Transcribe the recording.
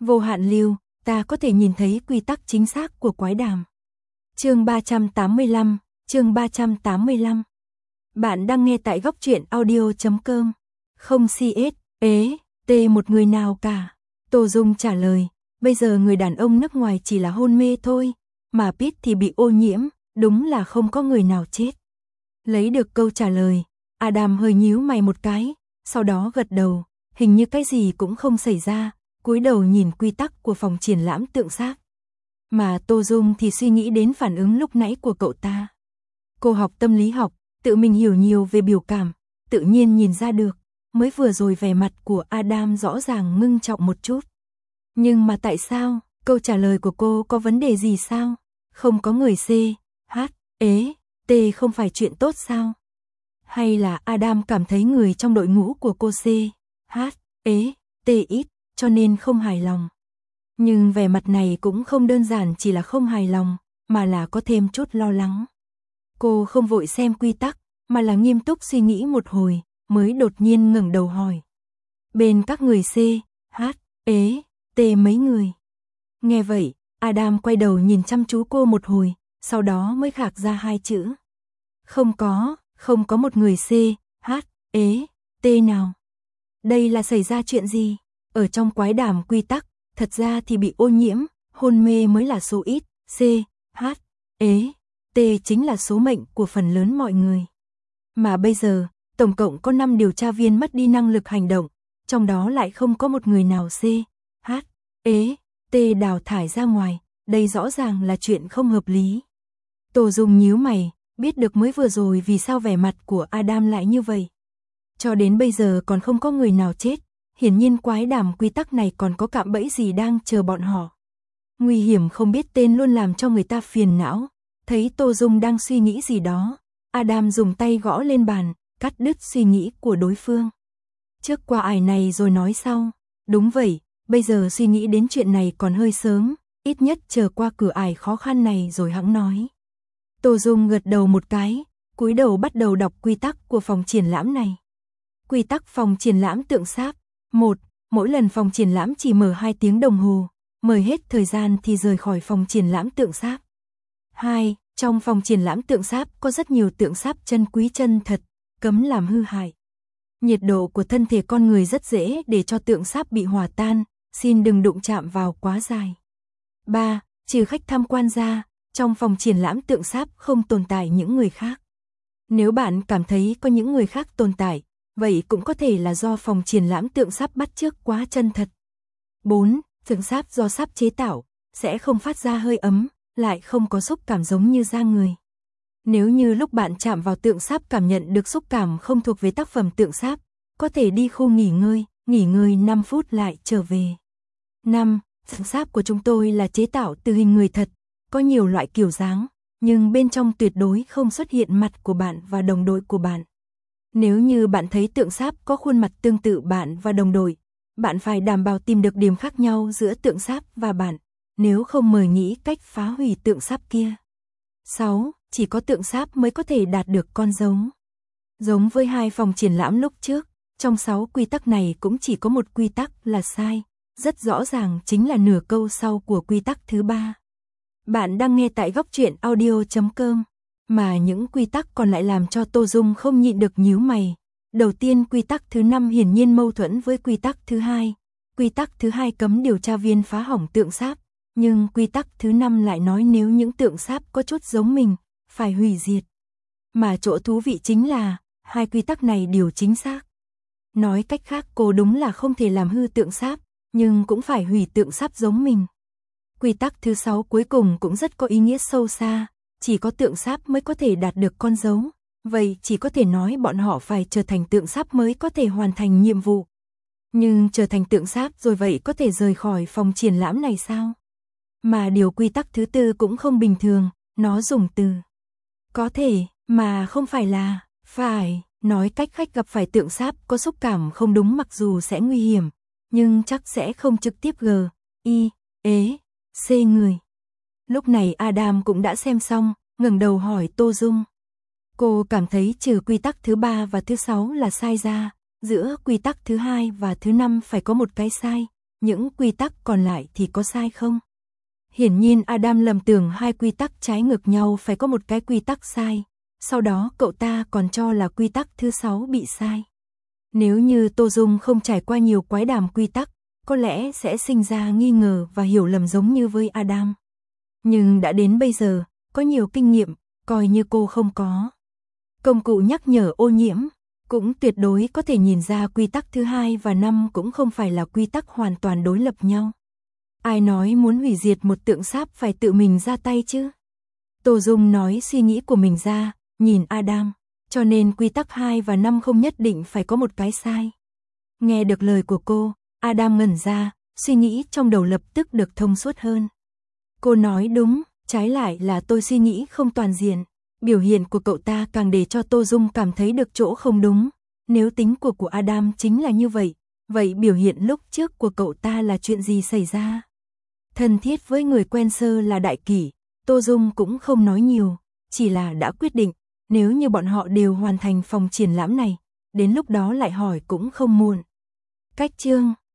Vô hạn lưu, ta có thể nhìn thấy quy tắc chính xác của quái đàm. Chương 385, chương 385. Bạn đang nghe tại góc truyện audio.com. Không CS, một người nào cả. Tô Dung trả lời, bây giờ người đàn ông nước ngoài chỉ là hôn mê thôi, mà Pete thì bị ô nhiễm, đúng là không có người nào chết. Lấy được câu trả lời, Adam hơi nhíu mày một cái, sau đó gật đầu, hình như cái gì cũng không xảy ra, cúi đầu nhìn quy tắc của phòng triển lãm tượng sáp. Mà Tô Dung thì suy nghĩ đến phản ứng lúc nãy của cậu ta. Cô học tâm lý học, tự mình hiểu nhiều về biểu cảm, tự nhiên nhìn ra được, mới vừa rồi vẻ mặt của Adam rõ ràng ngưng trọng một chút. Nhưng mà tại sao, câu trả lời của cô có vấn đề gì sao? Không có người C, H, T không phải chuyện tốt sao? Hay là Adam cảm thấy người trong đội ngũ của cô C, H, T ít, cho nên không hài lòng. Nhưng vẻ mặt này cũng không đơn giản chỉ là không hài lòng, mà là có thêm chút lo lắng. Cô không vội xem quy tắc, mà là nghiêm túc suy nghĩ một hồi, mới đột nhiên ngẩng đầu hỏi. Bên các người C, H, T mấy người? Nghe vậy, Adam quay đầu nhìn chăm chú cô một hồi, sau đó mới khạc ra hai chữ. Không có một người C, H, T nào. Đây là xảy ra chuyện gì? Ở trong quái đàm quy tắc, thật ra thì bị ô nhiễm, hôn mê mới là số ít, C, H, T chính là số mệnh của phần lớn mọi người. Mà bây giờ, tổng cộng có 5 điều tra viên mất đi năng lực hành động, trong đó lại không có một người nào C, H, T đào thải ra ngoài, đây rõ ràng là chuyện không hợp lý. Tô Dung nhíu mày, biết được mới vừa rồi vì sao vẻ mặt của Adam lại như vậy. Cho đến bây giờ còn không có người nào chết, hiển nhiên quái đàm quy tắc này còn có cạm bẫy gì đang chờ bọn họ. Nguy hiểm không biết tên luôn làm cho người ta phiền não. Thấy Tô Dung đang suy nghĩ gì đó, Adam dùng tay gõ lên bàn, cắt đứt suy nghĩ của đối phương. Trước qua ải này rồi nói sau. Đúng vậy, bây giờ suy nghĩ đến chuyện này còn hơi sớm, ít nhất chờ qua cửa ải khó khăn này rồi hẵng nói. Tô Dung gật đầu một cái, cúi đầu bắt đầu đọc quy tắc của phòng triển lãm này. Quy tắc phòng triển lãm tượng sáp. 1. Mỗi lần phòng triển lãm chỉ mở 2 tiếng đồng hồ, mời hết thời gian thì rời khỏi phòng triển lãm tượng sáp. 2. Trong phòng triển lãm tượng sáp có rất nhiều tượng sáp chân quý chân thật, cấm làm hư hại. Nhiệt độ của thân thể con người rất dễ để cho tượng sáp bị hòa tan, xin đừng đụng chạm vào quá dài. 3. Trừ khách tham quan ra, trong phòng triển lãm tượng sáp không tồn tại những người khác. Nếu bạn cảm thấy có những người khác tồn tại, vậy cũng có thể là do phòng triển lãm tượng sáp bắt chước quá chân thật. 4. Tượng sáp do sáp chế tạo, sẽ không phát ra hơi ấm, lại không có xúc cảm giống như da người. Nếu như lúc bạn chạm vào tượng sáp cảm nhận được xúc cảm không thuộc về tác phẩm tượng sáp, có thể đi khu nghỉ ngơi 5 phút lại trở về. 5. Tượng sáp của chúng tôi là chế tạo từ hình người thật, có nhiều loại kiểu dáng, nhưng bên trong tuyệt đối không xuất hiện mặt của bạn và đồng đội của bạn. Nếu như bạn thấy tượng sáp có khuôn mặt tương tự bạn và đồng đội, bạn phải đảm bảo tìm được điểm khác nhau giữa tượng sáp và bạn, nếu không mời nghĩ cách phá hủy tượng sáp kia. 6. Chỉ có tượng sáp mới có thể đạt được con dấu. Giống với 2 phòng triển lãm lúc trước, trong 6 quy tắc này cũng chỉ có một quy tắc là sai, rất rõ ràng chính là nửa câu sau của quy tắc thứ 3. Bạn đang nghe tại góc truyện audio.com, mà những quy tắc còn lại làm cho Tô Dung không nhịn được nhíu mày. Đầu tiên quy tắc thứ 5 hiển nhiên mâu thuẫn với quy tắc thứ 2. Quy tắc thứ 2 cấm điều tra viên phá hỏng tượng sáp, nhưng quy tắc thứ 5 lại nói nếu những tượng sáp có chút giống mình, phải hủy diệt. Mà chỗ thú vị chính là, 2 quy tắc này đều chính xác. Nói cách khác cô đúng là không thể làm hư tượng sáp, nhưng cũng phải hủy tượng sáp giống mình. Quy tắc thứ 6 cuối cùng cũng rất có ý nghĩa sâu xa, chỉ có tượng sáp mới có thể đạt được con dấu, vậy chỉ có thể nói bọn họ phải trở thành tượng sáp mới có thể hoàn thành nhiệm vụ. Nhưng trở thành tượng sáp rồi vậy có thể rời khỏi phòng triển lãm này sao? Mà điều quy tắc thứ 4 cũng không bình thường, nó dùng từ có thể, mà không phải là phải, nói cách khách gặp phải tượng sáp có xúc cảm không đúng mặc dù sẽ nguy hiểm, nhưng chắc sẽ không trực tiếp C người. Lúc này Adam cũng đã xem xong, ngẩng đầu hỏi Tô Dung. Cô cảm thấy trừ quy tắc thứ 3 và thứ 6 là sai ra, giữa quy tắc thứ 2 và thứ 5 phải có một cái sai, những quy tắc còn lại thì có sai không? Hiển nhiên Adam lầm tưởng hai quy tắc trái ngược nhau phải có một cái quy tắc sai, sau đó cậu ta còn cho là quy tắc thứ 6 bị sai. Nếu như Tô Dung không trải qua nhiều quái đàm quy tắc, có lẽ sẽ sinh ra nghi ngờ và hiểu lầm giống như với Adam. Nhưng đã đến bây giờ, có nhiều kinh nghiệm, coi như cô không có công cụ nhắc nhở ô nhiễm, cũng tuyệt đối có thể nhìn ra quy tắc thứ 2 và 5 cũng không phải là quy tắc hoàn toàn đối lập nhau. Ai nói muốn hủy diệt một tượng sáp phải tự mình ra tay chứ? Tô Dung nói suy nghĩ của mình ra, nhìn Adam, cho nên quy tắc 2 và 5 không nhất định phải có một cái sai. Nghe được lời của cô, Adam ngẩn ra, suy nghĩ trong đầu lập tức được thông suốt hơn. Cô nói đúng, trái lại là tôi suy nghĩ không toàn diện. Biểu hiện của cậu ta càng để cho Tô Dung cảm thấy được chỗ không đúng. Nếu tính của Adam chính là như vậy, vậy biểu hiện lúc trước của cậu ta là chuyện gì xảy ra? Thân thiết với người quen sơ là đại kỷ, Tô Dung cũng không nói nhiều, chỉ là đã quyết định, nếu như bọn họ đều hoàn thành phòng triển lãm này, đến lúc đó lại hỏi cũng không muộn. Cách chương